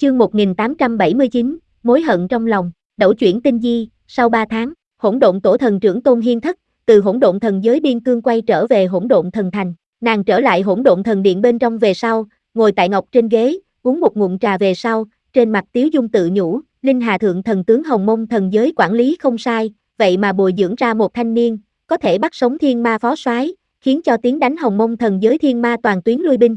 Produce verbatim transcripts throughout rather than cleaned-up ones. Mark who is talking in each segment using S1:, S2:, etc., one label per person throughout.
S1: Chương một nghìn tám trăm bảy mươi chín, mối hận trong lòng, đẩu chuyển tinh di, sau ba tháng, hỗn độn tổ thần trưởng Tôn Hiên Thất, từ hỗn độn thần giới biên cương quay trở về hỗn độn thần thành. Nàng trở lại hỗn độn thần điện bên trong về sau, ngồi tại ngọc trên ghế, uống một ngụm trà về sau, trên mặt tiếu dung tự nhủ, Linh Hà thượng thần tướng Hồng Mông thần giới quản lý không sai, vậy mà bồi dưỡng ra một thanh niên, có thể bắt sống thiên ma phó soái, khiến cho tiến đánh Hồng Mông thần giới thiên ma toàn tuyến lui binh.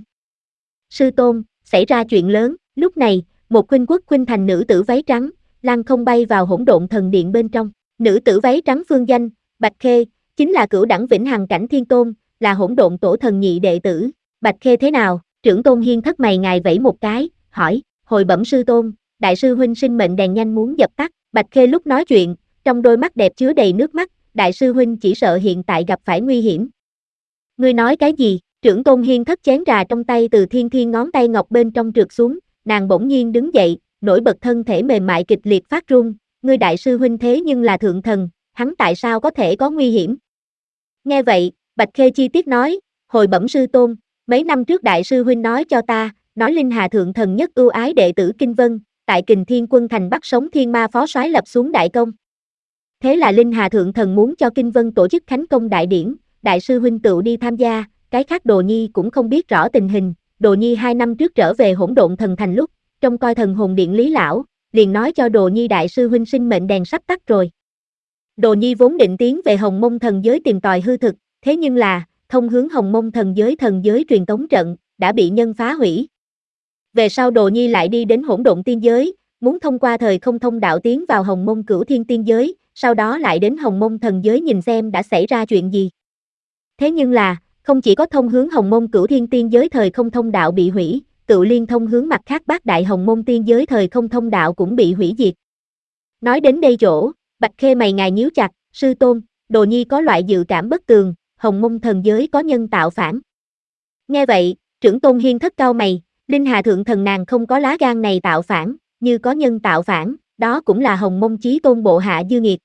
S1: Sư tôn, xảy ra chuyện lớn, lúc này, một khuynh quốc khuynh thành nữ tử váy trắng, lăng không bay vào hỗn độn thần điện bên trong. Nữ tử váy trắng phương danh, Bạch Khê, chính là cửu đẳng vĩnh hằng cảnh thiên tôn, là hỗn độn tổ thần nhị đệ tử. Bạch Khê thế nào? Trưởng Tôn Hiên Thất mày ngài vẫy một cái, hỏi, hồi bẩm sư tôn, đại sư huynh sinh mệnh đèn nhanh muốn dập tắt. Bạch Khê lúc nói chuyện, trong đôi mắt đẹp chứa đầy nước mắt, đại sư huynh chỉ sợ hiện tại gặp phải nguy hiểm. Ngươi nói cái gì? Trưởng Tôn Hiên Thất chén trà trong tay từ thiên thiên ngón tay ngọc bên trong trượt xuống, nàng bỗng nhiên đứng dậy, nổi bật thân thể mềm mại kịch liệt phát run, ngươi đại sư huynh thế nhưng là thượng thần, hắn tại sao có thể có nguy hiểm? Nghe vậy, Bạch Khê chi tiết nói, hồi bẩm sư tôn, mấy năm trước đại sư huynh nói cho ta, nói Linh Hà thượng thần nhất ưu ái đệ tử Kinh Vân, tại Kình Thiên Quân thành bắt sống thiên ma phó soái lập xuống đại công. Thế là Linh Hà thượng thần muốn cho Kinh Vân tổ chức khánh công đại điển, đại sư huynh tự đi tham gia, cái khác Đồ Nhi cũng không biết rõ tình hình. Đồ Nhi hai năm trước trở về hỗn độn thần thành lúc, trông coi thần hồn điện Lý lão, liền nói cho Đồ Nhi đại sư huynh sinh mệnh đèn sắp tắt rồi. Đồ Nhi vốn định tiến về Hồng Mông thần giới tìm tòi hư thực, thế nhưng là, thông hướng Hồng Mông thần giới thần giới truyền tống trận, đã bị nhân phá hủy. Về sau Đồ Nhi lại đi đến hỗn độn tiên giới, muốn thông qua thời không thông đạo tiến vào Hồng Mông cửu thiên tiên giới, sau đó lại đến Hồng Mông thần giới nhìn xem đã xảy ra chuyện gì. Thế nhưng là, không chỉ có thông hướng Hồng Mông cửu thiên tiên giới thời không thông đạo bị hủy, tự liên thông hướng mặt khác bát đại Hồng Mông tiên giới thời không thông đạo cũng bị hủy diệt. Nói đến đây chỗ, Bạch Khê mày ngài nhíu chặt, sư tôn, Đồ Nhi có loại dự cảm bất tường, Hồng Mông thần giới có nhân tạo phản. Nghe vậy, trưởng Tôn Hiên Thất cao mày, Linh Hà thượng thần nàng không có lá gan này tạo phản, như có nhân tạo phản, đó cũng là Hồng Mông chí tôn bộ hạ dư nghiệt.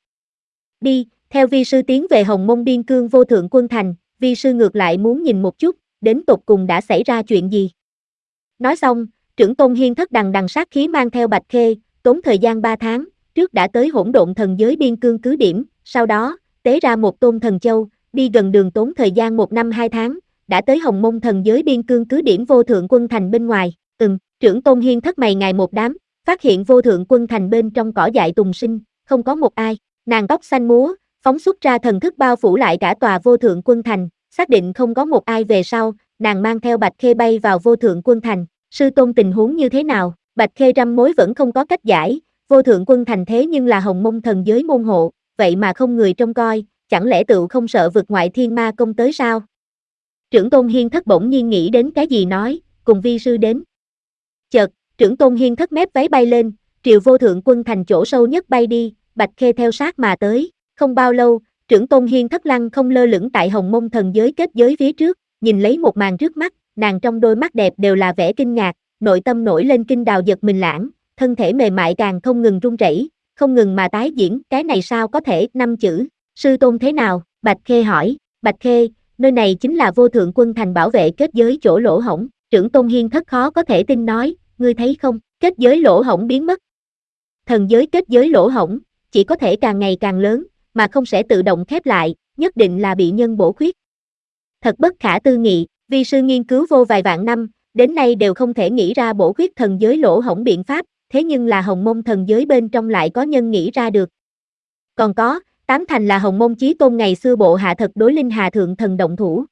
S1: Đi, theo vi sư tiến về Hồng Mông biên cương vô thượng quân thành, vi sư ngược lại muốn nhìn một chút, đến tột cùng đã xảy ra chuyện gì. Nói xong, trưởng Tôn Hiên Thất đằng đằng sát khí mang theo Bạch Khê, tốn thời gian ba tháng, trước đã tới hỗn độn thần giới biên cương cứ điểm, sau đó, tế ra một tôn thần châu, đi gần đường tốn thời gian một năm hai tháng, đã tới Hồng Mông thần giới biên cương cứ điểm vô thượng quân thành bên ngoài. Ừm, trưởng Tôn Hiên Thất mày ngài một đám, phát hiện vô thượng quân thành bên trong cỏ dại tùng sinh, không có một ai, nàng tóc xanh múa, phóng xuất ra thần thức bao phủ lại cả tòa vô thượng quân thành, xác định không có một ai về sau, nàng mang theo Bạch Khê bay vào vô thượng quân thành. Sư tôn tình huống như thế nào? Bạch Khê trăm mối vẫn không có cách giải, vô thượng quân thành thế nhưng là Hồng Mông thần giới môn hộ, vậy mà không người trông coi, chẳng lẽ tựu không sợ vực ngoại thiên ma công tới sao? Trưởng Tôn Hiên Thất bỗng nhiên nghĩ đến cái gì nói, cùng vi sư đến. Chợt, trưởng Tôn Hiên Thất mép váy bay lên, triều vô thượng quân thành chỗ sâu nhất bay đi, Bạch Khê theo sát mà tới. Không bao lâu, trưởng Tôn Hiên Thất lăng không lơ lửng tại Hồng Mông thần giới kết giới phía trước, nhìn lấy một màn trước mắt, nàng trong đôi mắt đẹp đều là vẻ kinh ngạc, nội tâm nổi lên kinh đào giật mình lãng, thân thể mềm mại càng không ngừng run rẩy, không ngừng mà tái diễn, cái này sao có thể, năm chữ, sư tôn thế nào? Bạch Khê hỏi. Bạch Khê, nơi này chính là vô thượng quân thành bảo vệ kết giới chỗ lỗ hổng. Trưởng Tôn Hiên Thất khó có thể tin nói, ngươi thấy không, kết giới lỗ hổng biến mất. Thần giới kết giới lỗ hổng, chỉ có thể càng ngày càng lớn, mà không sẽ tự động khép lại, nhất định là bị nhân bổ khuyết. Thật bất khả tư nghị, vi sư nghiên cứu vô vài vạn năm, đến nay đều không thể nghĩ ra bổ khuyết thần giới lỗ hổng biện pháp, thế nhưng là Hồng Mông thần giới bên trong lại có nhân nghĩ ra được. Còn có, tám thành là Hồng Mông chí tôn ngày xưa bộ hạ thật đối Linh Hà thượng thần động thủ.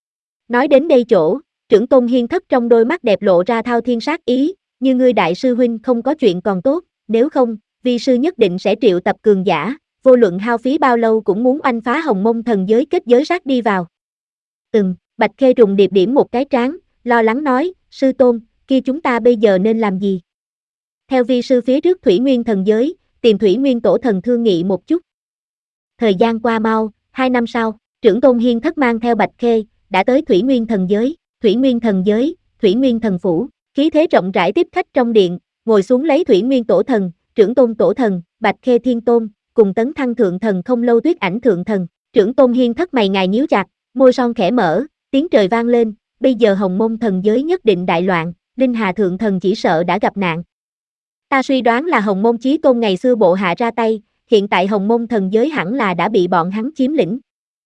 S1: Nói đến đây chỗ, trưởng Tôn Hiên Thất trong đôi mắt đẹp lộ ra thao thiên sát ý, như ngươi đại sư huynh không có chuyện còn tốt, nếu không, vi sư nhất định sẽ triệu tập cường giả, vô luận hao phí bao lâu cũng muốn oanh phá Hồng Mông thần giới kết giới sát đi vào. Ừm, Bạch Khê trùng điệp điểm một cái trán, lo lắng nói, sư tôn, kia chúng ta bây giờ nên làm gì? Theo vi sư phía trước Thủy Nguyên thần giới, tìm Thủy Nguyên tổ thần thương nghị một chút. Thời gian qua mau, hai năm sau, trưởng Tôn Hiên Thất mang theo Bạch Khê, đã tới Thủy Nguyên thần giới. Thủy Nguyên thần giới, Thủy Nguyên thần phủ, khí thế rộng rãi tiếp khách trong điện, ngồi xuống lấy Thủy Nguyên tổ thần, trưởng Tôn tổ thần, Bạch Khê thiên tôn, cùng tấn thăng thượng thần không lâu Tuyết Ảnh thượng thần. Trưởng Tôn Hiên Thất mày ngài nhíu chặt, môi son khẽ mở, tiếng trời vang lên, bây giờ Hồng Mông thần giới nhất định đại loạn, Linh Hà thượng thần chỉ sợ đã gặp nạn. Ta suy đoán là Hồng Môn Chí Tôn ngày xưa bộ hạ ra tay, hiện tại Hồng Môn thần giới hẳn là đã bị bọn hắn chiếm lĩnh.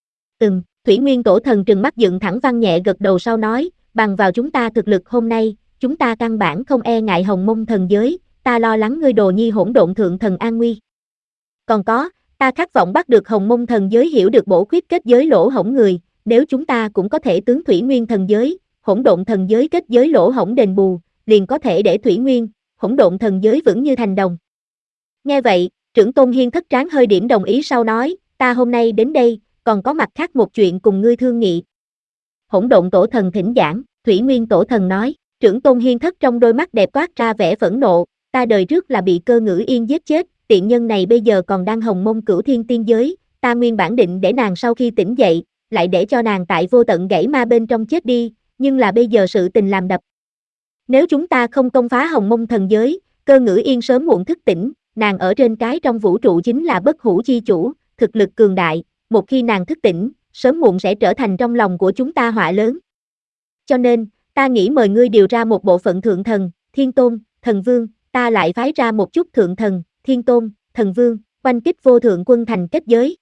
S1: Ừm, Thủy Nguyên Tổ Thần trừng mắt dựng thẳng Văn nhẹ gật đầu sau nói, bằng vào chúng ta thực lực hôm nay, chúng ta căn bản không e ngại Hồng Môn thần giới, ta lo lắng ngươi Đồ Nhi hỗn độn thượng thần an nguy. Còn có, ta khát vọng bắt được Hồng Môn thần giới hiểu được bổ khuyết kết giới lỗ hổng người, nếu chúng ta cũng có thể tướng Thủy Nguyên thần giới, hỗn độn thần giới kết giới lỗ hổng đền bù, liền có thể để Thủy Nguyên, hỗn độn thần giới vững như thành đồng. Nghe vậy, trưởng tôn Hiên thất tráng hơi điểm đồng ý sau nói, ta hôm nay đến đây, còn có mặt khác một chuyện cùng ngươi thương nghị. Hỗn độn tổ thần thỉnh giảng, Thủy Nguyên tổ thần nói, trưởng tôn Hiên thất trong đôi mắt đẹp toát ra vẻ phẫn nộ, ta đời trước là bị Cơ Ngữ Yên giết chết, tiện nhân này bây giờ còn đang Hồng Môn Cửu Thiên tiên giới, ta nguyên bản định để nàng sau khi tỉnh dậy, lại để cho nàng tại vô tận gãy ma bên trong chết đi, nhưng là bây giờ sự tình làm đập. Nếu chúng ta không công phá Hồng Môn thần giới, Cơ Ngữ Yên sớm muộn thức tỉnh, nàng ở trên cái trong vũ trụ chính là bất hủ chi chủ, thực lực cường đại, một khi nàng thức tỉnh, sớm muộn sẽ trở thành trong lòng của chúng ta họa lớn. Cho nên, ta nghĩ mời ngươi điều ra một bộ phận thượng thần, thiên tôn, thần vương, ta lại phái ra một chút thượng thần, thiên tôn, thần vương, oanh kích vô thượng quân thành kết giới.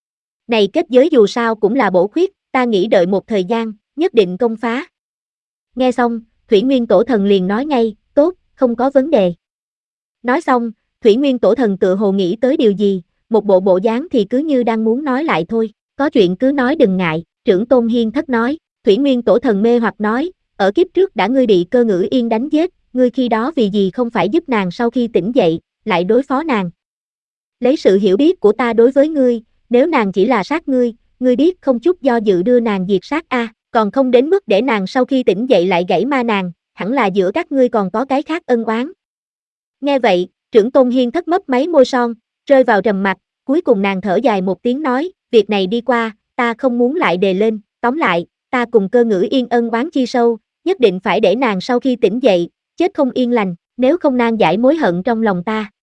S1: Này kết giới dù sao cũng là bổ khuyết, ta nghĩ đợi một thời gian, nhất định công phá. Nghe xong, Thủy Nguyên tổ thần liền nói ngay, tốt, không có vấn đề. Nói xong, Thủy Nguyên tổ thần tự hồ nghĩ tới điều gì, một bộ bộ dáng thì cứ như đang muốn nói lại thôi, có chuyện cứ nói đừng ngại, trưởng tôn Hiên thất nói, Thủy Nguyên tổ thần mê hoặc nói, ở kiếp trước đã ngươi bị Cơ Ngữ Yên đánh giết, ngươi khi đó vì gì không phải giúp nàng sau khi tỉnh dậy, lại đối phó nàng. Lấy sự hiểu biết của ta đối với ngươi, nếu nàng chỉ là sát ngươi, ngươi biết không chút do dự đưa nàng diệt sát a, à, còn không đến mức để nàng sau khi tỉnh dậy lại gãy ma nàng, hẳn là giữa các ngươi còn có cái khác ân oán. Nghe vậy, trưởng tôn Hiên thất mấp máy môi son, rơi vào trầm mặc, cuối cùng nàng thở dài một tiếng nói, việc này đi qua, ta không muốn lại đề lên, tóm lại, ta cùng Cơ Ngữ Yên ân oán chi sâu, nhất định phải để nàng sau khi tỉnh dậy, chết không yên lành, nếu không nan giải mối hận trong lòng ta.